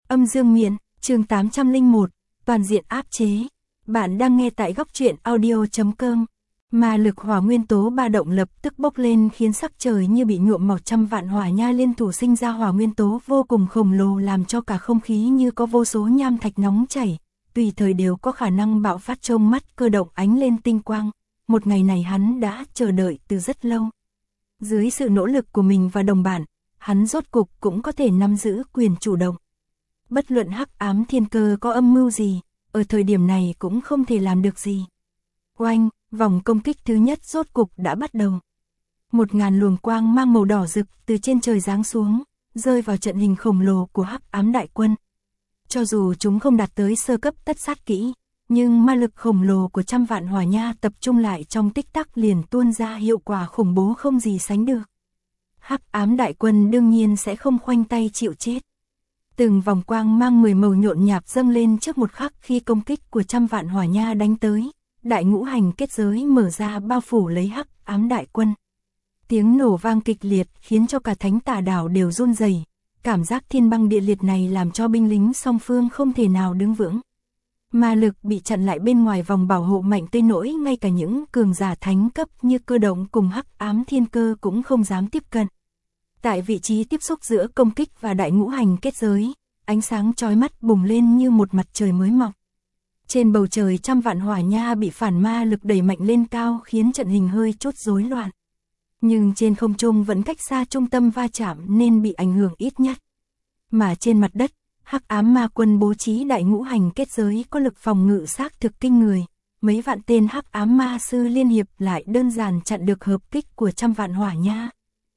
Âm dương miện, chương 801, toàn diện áp chế. Bạn đang nghe tại góc truyện audio.com. Ma lực hỏa nguyên tố ba động lập tức bốc lên khiến sắc trời như bị nhuộm màu, trăm vạn hỏa nha liên thủ sinh ra hỏa nguyên tố vô cùng khổng lồ, làm cho cả không khí như có vô số nham thạch nóng chảy, tùy thời đều có khả năng bạo phát. Trông mắt Cơ Động ánh lên tinh quang, một ngày này hắn đã chờ đợi từ rất lâu. Dưới sự nỗ lực của mình và đồng bạn, hắn rốt cục cũng có thể nắm giữ quyền chủ động. Bất luận Hắc Ám Thiên Cơ có âm mưu gì, ở thời điểm này cũng không thể làm được gì. Oanh, vòng công kích thứ nhất rốt cục đã bắt đầu. 1000 luồng quang mang màu đỏ rực từ trên trời giáng xuống, rơi vào trận hình khổng lồ của Hắc Ám đại quân. Cho dù chúng không đạt tới sơ cấp tất sát kỹ, nhưng ma lực khổng lồ của trăm vạn hỏa nha tập trung lại trong tích tắc liền tuôn ra hiệu quả khủng bố không gì sánh được. Hắc Ám đại quân đương nhiên sẽ không khoanh tay chịu chết. Từng vòng quang mang 10 màu nhộn nhịp dâng lên trước một khắc khi công kích của trăm vạn hỏa nha đánh tới, đại ngũ hành kết giới mở ra bao phủ lấy Hắc Ám đại quân. Tiếng nổ vang kịch liệt khiến cho cả Thánh Tà đảo đều run rẩy, cảm giác thiên băng địa liệt này làm cho binh lính song phương không thể nào đứng vững. Ma lực bị chặn lại bên ngoài vòng bảo hộ mạnh tới nỗi ngay cả những cường giả thánh cấp như Cơ Động cùng Hắc Ám Thiên Cơ cũng không dám tiếp cận. Tại vị trí tiếp xúc giữa công kích và đại ngũ hành kết giới, ánh sáng chói mắt bùng lên như một mặt trời mới mọc. Trên bầu trời trăm vạn hỏa nha bị phản ma lực đẩy mạnh lên cao khiến trận hình hơi chút rối loạn. Nhưng trên không trung vẫn cách xa trung tâm va chạm nên bị ảnh hưởng ít nhất. Mà trên mặt đất, Hắc Ám ma quân bố trí đại ngũ hành kết giới có lực phòng ngự xác thực kinh người. Mấy vạn tên Hắc Ám ma sư liên hiệp lại đơn giản chặn được hợp kích của trăm vạn hỏa nha.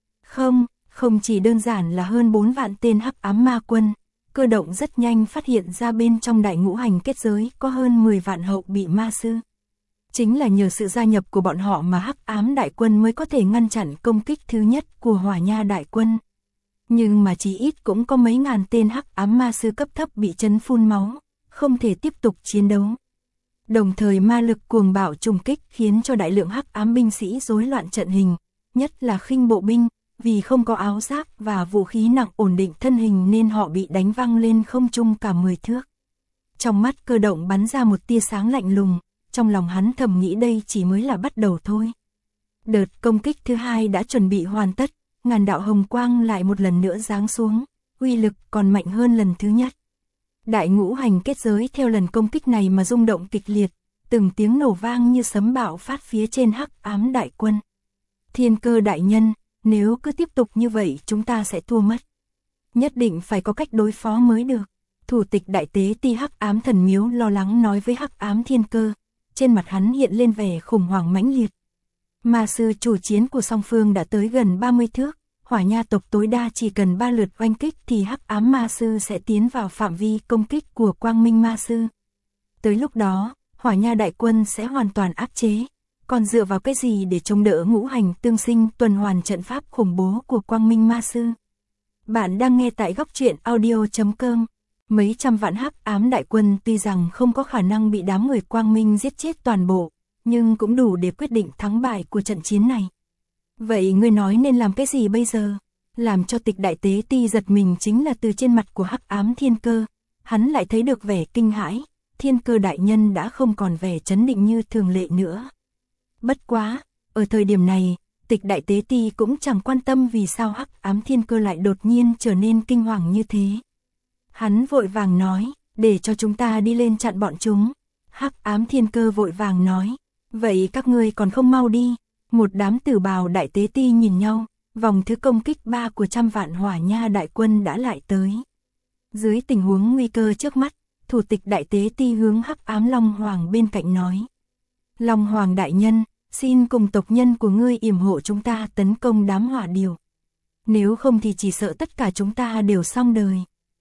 Không chỉ đơn giản là hơn 4 vạn tên Hắc Ám ma quân, Cơ Động rất nhanh phát hiện ra bên trong đại ngũ hành kết giới có hơn 10 vạn hậu bị ma sư. Chính là nhờ sự gia nhập của bọn họ mà Hắc Ám đại quân mới có thể ngăn chặn công kích thứ nhất của hỏa nha đại quân. Nhưng mà chỉ ít cũng có mấy ngàn tên Hắc Ám ma sư cấp thấp bị chấn phun máu, không thể tiếp tục chiến đấu. Đồng thời ma lực cuồng bạo trùng kích khiến cho đại lượng Hắc Ám binh sĩ rối loạn trận hình, nhất là khinh bộ binh, vì không có áo giáp và vũ khí nặng ổn định thân hình nên họ bị đánh văng lên không trung cả 10 thước. Trong mắt Cơ Động bắn ra một tia sáng lạnh lùng, trong lòng hắn thầm nghĩ đây chỉ mới là bắt đầu thôi. Đợt công kích thứ hai đã chuẩn bị hoàn tất, ngàn đạo hồng quang lại một lần nữa giáng xuống, uy lực còn mạnh hơn lần thứ nhất. Đại ngũ hành kết giới theo lần công kích này mà rung động kịch liệt, từng tiếng nổ vang như sấm bạo phát phía trên Hắc Ám đại quân. Thiên Cơ đại nhân, nếu cứ tiếp tục như vậy chúng ta sẽ thua mất. Nhất định phải có cách đối phó mới được. Thủ tịch đại tế ti Hắc Ám thần miếu lo lắng nói với Hắc Ám Thiên Cơ, trên mặt hắn hiện lên vẻ khủng hoảng mãnh liệt. Ma sư chủ chiến của song phương đã tới gần 30 thước, hỏa nha tộc tối đa chỉ cần 3 lượt oanh kích thì Hắc Ám ma sư sẽ tiến vào phạm vi công kích của Quang Minh ma sư. Tới lúc đó, hỏa nha đại quân sẽ hoàn toàn áp chế. Còn dựa vào cái gì để chống đỡ ngũ hành tương sinh tuần hoàn trận pháp khủng bố của Quang Minh ma sư? Bạn đang nghe tại góc truyện audio.com. Mấy trăm vạn Hắc Ám đại quân tuy rằng không có khả năng bị đám người Quang Minh giết chết toàn bộ, nhưng cũng đủ để quyết định thắng bại của trận chiến này. Vậy ngươi nói nên làm cái gì bây giờ? Làm cho tịch đại tế ti giật mình chính là từ trên mặt của Hắc Ám Thiên Cơ, hắn lại thấy được vẻ kinh hãi, Thiên Cơ đại nhân đã không còn vẻ trấn định như thường lệ nữa. Bất quá, ở thời điểm này, tịch đại tế ti cũng chẳng quan tâm vì sao Hắc Ám Thiên Cơ lại đột nhiên trở nên kinh hoàng như thế. Hắn vội vàng nói, để cho chúng ta đi lên chặn bọn chúng. Hắc Ám Thiên Cơ vội vàng nói, vậy các ngươi còn không mau đi. Một đám tử bào đại tế ti nhìn nhau, vòng thứ công kích 3 của trăm vạn hỏa nha đại quân đã lại tới. Dưới tình huống nguy cơ trước mắt, thủ tịch đại tế ti hướng Hắc Ám Long Hoàng bên cạnh nói, Long Hoàng đại nhân, xin cùng tộc nhân của ngươi yểm hộ chúng ta tấn công đám hỏa điều. Nếu không thì chỉ sợ tất cả chúng ta đều xong đời.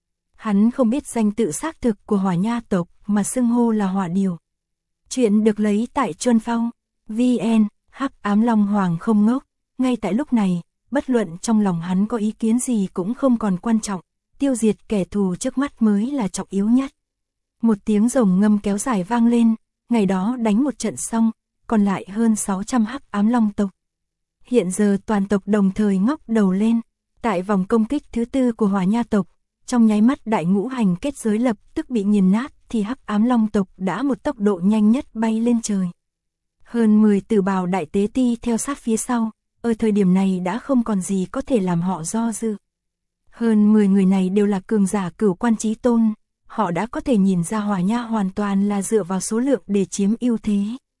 Hắn không biết danh tự xác thực của hỏa nha tộc mà xưng hô là hỏa điều. Chuyện được lấy tại Chuân Phong, VN, Hắc Ám Long Hoàng không ngốc. Ngay tại lúc này, bất luận trong lòng hắn có ý kiến gì cũng không còn quan trọng, tiêu diệt kẻ thù trước mắt mới là trọng yếu nhất. Một tiếng rồng ngâm kéo dài vang lên, ngày đó đánh một trận xong, còn lại hơn 600 Hắc Ám Long tộc. Hiện giờ toàn tộc đồng thời ngóc đầu lên, tại vòng công kích thứ tư của hỏa nha tộc, trong nháy mắt đại ngũ hành kết giới lập tức bị nghiền nát thì hắc ám long tộc đã một tốc độ nhanh nhất bay lên trời. Hơn 10 tử bào đại tế ti theo sát phía sau, ở thời điểm này đã không còn gì có thể làm họ do dự. Hơn 10 người này đều là cường giả cửu quan chí tôn, họ đã có thể nhìn ra Hỏa Nha hoàn toàn là dựa vào số lượng để chiếm ưu thế.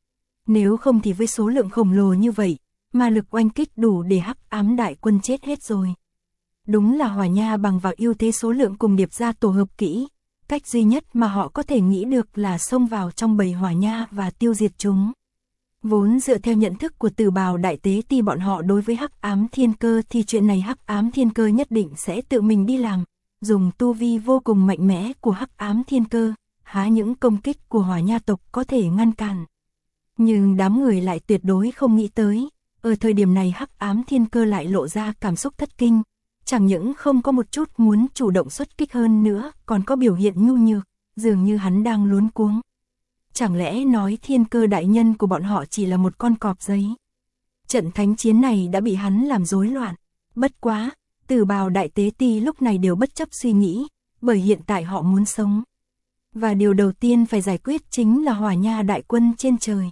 Nếu không thì với số lượng khổng lồ như vậy, mà lực oanh kích đủ để hắc ám đại quân chết hết rồi. Đúng là Hỏa Nha bằng vào ưu thế số lượng cùng điệp ra tổ hợp kỹ, cách duy nhất mà họ có thể nghĩ được là xông vào trong bầy Hỏa Nha và tiêu diệt chúng. Vốn dựa theo nhận thức của tử bào đại tế ti bọn họ đối với hắc ám thiên cơ thì chuyện này hắc ám thiên cơ nhất định sẽ tự mình đi làm, dùng tu vi vô cùng mạnh mẽ của hắc ám thiên cơ, há những công kích của Hỏa Nha tộc có thể ngăn cản. Nhưng đám người lại tuyệt đối không nghĩ tới, ở thời điểm này hắc ám thiên cơ lại lộ ra cảm xúc thất kinh, chẳng những không có một chút muốn chủ động xuất kích hơn nữa, còn có biểu hiện nhu nhược, dường như hắn đang luống cuống. Chẳng lẽ nói thiên cơ đại nhân của bọn họ chỉ là một con cọp giấy? Trận thánh chiến này đã bị hắn làm rối loạn. Bất quá, tử bào đại tế ti lúc này đều bất chấp suy nghĩ, bởi hiện tại họ muốn sống. Và điều đầu tiên phải giải quyết chính là Hỏa Nha đại quân trên trời.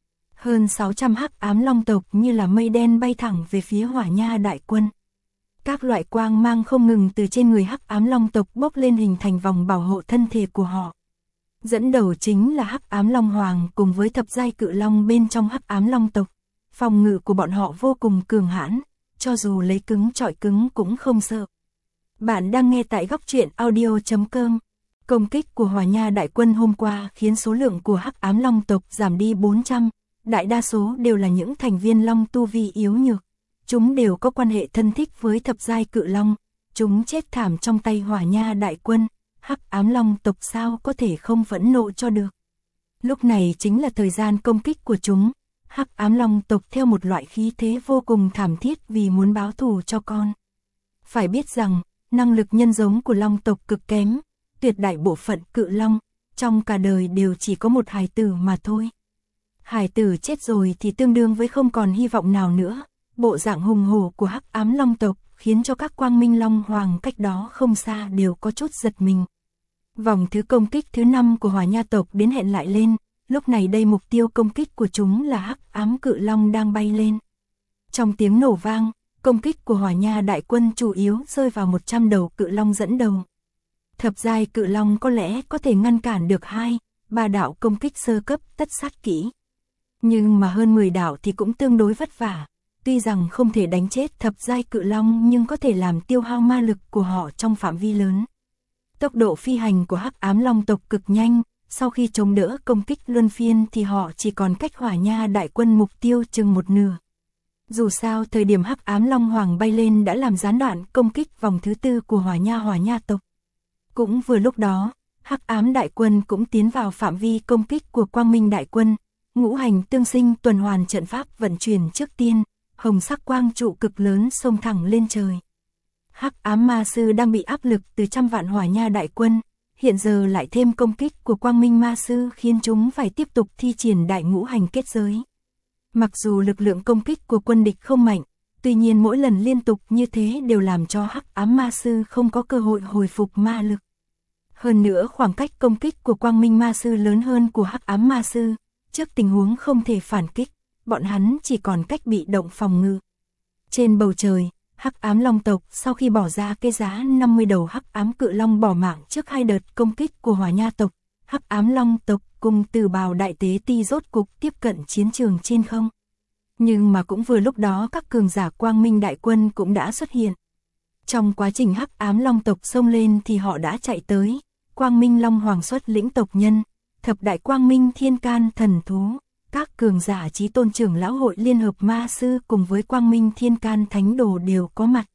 Hơn 600 hắc ám long tộc như là mây đen bay thẳng về phía Hỏa Nha đại quân. Các loại quang mang không ngừng từ trên người hắc ám long tộc bốc lên hình thành vòng bảo hộ thân thể của họ. Dẫn đầu chính là hắc ám long hoàng cùng với thập giai cự long bên trong hắc ám long tộc. Phòng ngự của bọn họ vô cùng cường hãn, cho dù lấy cứng chọi cứng cũng không sợ. Bạn đang nghe tại góc truyện audio.com. Công kích của Hỏa Nha đại quân hôm qua khiến số lượng của hắc ám long tộc giảm đi 400, đại đa số đều là những thành viên long tu vi yếu nhược. Chúng đều có quan hệ thân thích với thập giai cự long, chúng chết thảm trong tay Hỏa Nha đại quân, hắc ám long tộc sao có thể không phẫn nộ cho được. Lúc này chính là thời gian công kích của chúng, hắc ám long tộc theo một loại khí thế vô cùng thảm thiết vì muốn báo thù cho con. Phải biết rằng, năng lực nhân giống của long tộc cực kém, tuyệt đại bộ phận cự long, trong cả đời đều chỉ có một hài tử mà thôi. Hài tử chết rồi thì tương đương với không còn hy vọng nào nữa. Bộ dạng hùng hổ của hắc ám long tộc khiến cho các quang minh long hoàng cách đó không xa đều có chút giật mình. Vòng thứ công kích thứ 5 của Hỏa Nha tộc đến hẹn lại lên, lúc này đây mục tiêu công kích của chúng là hắc ám cự long đang bay lên. Trong tiếng nổ vang, công kích của Hỏa Nha đại quân chủ yếu rơi vào 100 đầu cự long dẫn đầu. Thập giai cự long có lẽ có thể ngăn cản được 2-3 đạo công kích sơ cấp tất sát kỹ. Nhưng mà hơn 10 đạo thì cũng tương đối vất vả. Tuy rằng không thể đánh chết thập giai cự long nhưng có thể làm tiêu hao ma lực của họ trong phạm vi lớn. Tốc độ phi hành của hắc ám long tộc cực nhanh, sau khi chống đỡ công kích luân phiên thì họ chỉ còn cách Hỏa Nha đại quân mục tiêu chừng một nửa. Dù sao thời điểm hắc ám long hoàng bay lên đã làm gián đoạn công kích vòng thứ 4 của Hỏa Nha tộc. Cũng vừa lúc đó, hắc ám đại quân cũng tiến vào phạm vi công kích của quang minh đại quân, ngũ hành tương sinh tuần hoàn trận pháp vận chuyển trước tiên. Hồng sắc quang trụ cực lớn xông thẳng lên trời. Hắc ám ma sư đang bị áp lực từ trăm vạn Hỏa Nha đại quân, hiện giờ lại thêm công kích của quang minh ma sư khiến chúng phải tiếp tục thi triển đại ngũ hành kết giới. Mặc dù lực lượng công kích của quân địch không mạnh, tuy nhiên mỗi lần liên tục như thế đều làm cho hắc ám ma sư không có cơ hội hồi phục ma lực. Hơn nữa khoảng cách công kích của quang minh ma sư lớn hơn của hắc ám ma sư, trước tình huống không thể phản kích, bọn hắn chỉ còn cách bị động phòng ngự. Trên bầu trời, hắc ám long tộc sau khi bỏ ra cái giá 50 đầu hắc ám cự long bỏ mạng trước 2 đợt công kích của Hỏa Nha tộc, hắc ám long tộc cùng tử bào đại tế ti rốt cục tiếp cận chiến trường trên không. Nhưng mà cũng vừa lúc đó các cường giả quang minh đại quân cũng đã xuất hiện. Trong quá trình hắc ám long tộc xông lên thì họ đã chạy tới, quang minh long hoàng xuất lĩnh tộc nhân, thập đại quang minh thiên can thần thú. Các cường giả chí tôn trưởng lão hội liên hợp ma sư cùng với quang minh thiên can thánh đồ đều có mặt.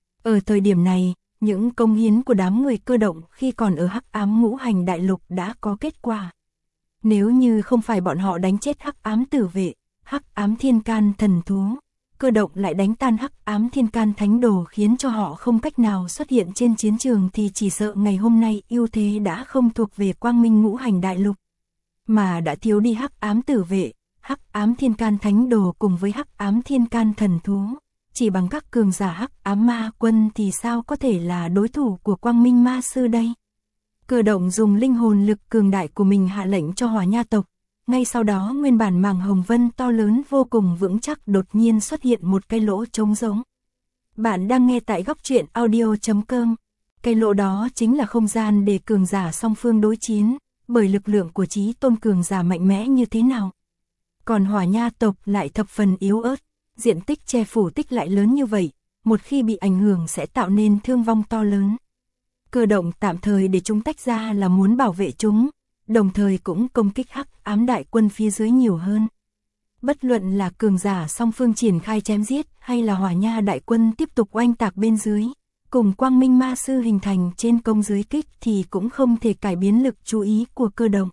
Ở thời điểm này, những công hiến của đám người cơ động khi còn ở hắc ám ngũ hành đại lục đã có kết quả. Nếu như không phải bọn họ đánh chết hắc ám tử vệ, hắc ám thiên can thần thú, cơ động lại đánh tan hắc ám thiên can thánh đồ khiến cho họ không cách nào xuất hiện trên chiến trường thì chỉ sợ ngày hôm nay ưu thế đã không thuộc về quang minh ngũ hành đại lục. Mà đã thiếu đi hắc ám tử vệ, hắc ám thiên can thánh đồ cùng với hắc ám thiên can thần thú, chỉ bằng các cường giả hắc ám ma quân thì sao có thể là đối thủ của Quang Minh Ma Sư đây? Cơ động dùng linh hồn lực cường đại của mình hạ lệnh cho Hỏa Nha tộc. Ngay sau đó nguyên bản màng hồng vân to lớn vô cùng vững chắc đột nhiên xuất hiện một cái lỗ trống rỗng. Bạn đang nghe tại góc truyện audio.com. Cái lỗ đó chính là không gian để cường giả song phương đối chiến, bởi lực lượng của chí tôn cường giả mạnh mẽ như thế nào. Còn Hỏa Nha tộc lại thập phần yếu ớt, diện tích che phủ tích lại lớn như vậy, một khi bị ảnh hưởng sẽ tạo nên thương vong to lớn. Cơ động tạm thời để chúng tách ra là muốn bảo vệ chúng, đồng thời cũng công kích hắc ám đại quân phía dưới nhiều hơn. Bất luận là cường giả song phương triển khai chém giết hay là Hỏa Nha đại quân tiếp tục oanh tạc bên dưới, cùng Quang Minh Ma Sư hình thành trên công dưới kích thì cũng không thể cải biến lực chú ý của cơ động.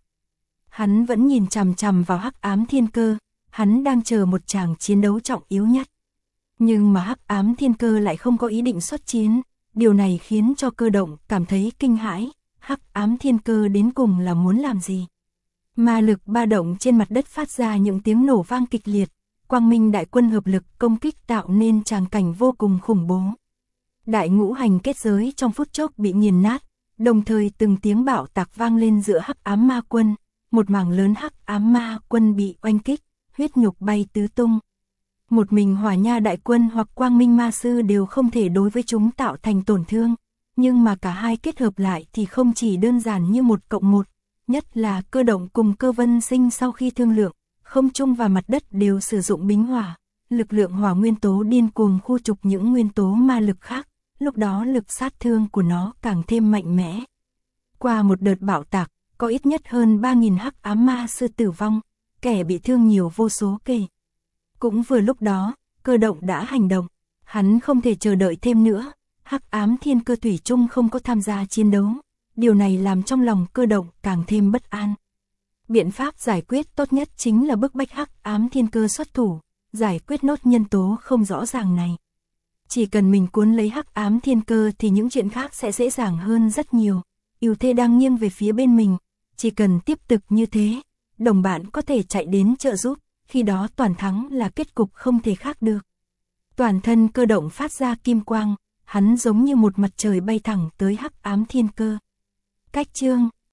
Hắn vẫn nhìn chằm chằm vào hắc ám thiên cơ, hắn đang chờ một tràng chiến đấu trọng yếu nhất. Nhưng mà hắc ám thiên cơ lại không có ý định xuất chiến, điều này khiến cho cơ động cảm thấy kinh hãi, hắc ám thiên cơ đến cùng là muốn làm gì? Ma lực ba động trên mặt đất phát ra những tiếng nổ vang kịch liệt, Quang Minh đại quân hợp lực công kích tạo nên tràng cảnh vô cùng khủng bố. Đại ngũ hành kết giới trong phút chốc bị nghiền nát, đồng thời từng tiếng bạo tạc vang lên giữa hắc ám ma quân, một mảng lớn hắc ám ma quân bị oanh kích, huyết nhục bay tứ tung. Một mình Hỏa Nha đại quân hoặc Quang Minh Ma Sư đều không thể đối với chúng tạo thành tổn thương, nhưng mà cả hai kết hợp lại thì không chỉ đơn giản như 1+1, nhất là cơ động cùng cơ vân sinh sau khi thương lượng, không trung và mặt đất đều sử dụng bính hỏa, lực lượng hỏa nguyên tố điên cuồng khu trục những nguyên tố ma lực khác, lúc đó lực sát thương của nó càng thêm mạnh mẽ. Qua một đợt bạo tạc, có ít nhất hơn 3.000 hắc ám ma sư tử vong, kẻ bị thương nhiều vô số kể. Cũng vừa lúc đó, cơ động đã hành động, hắn không thể chờ đợi thêm nữa, hắc ám thiên cơ thủy chung không có tham gia chiến đấu, điều này làm trong lòng cơ động càng thêm bất an. Biện pháp giải quyết tốt nhất chính là bức bách hắc ám thiên cơ xuất thủ, giải quyết nốt nhân tố không rõ ràng này. Chỉ cần mình cuốn lấy hắc ám thiên cơ thì những chuyện khác sẽ dễ dàng hơn rất nhiều, ưu thế đang nghiêng về phía bên mình, chỉ cần tiếp tục như thế, đồng bạn có thể chạy đến trợ giúp, khi đó toàn thắng là kết cục không thể khác được. Toàn thân cơ động phát ra kim quang, hắn giống như một mặt trời bay thẳng tới hắc ám thiên cơ. Cách chương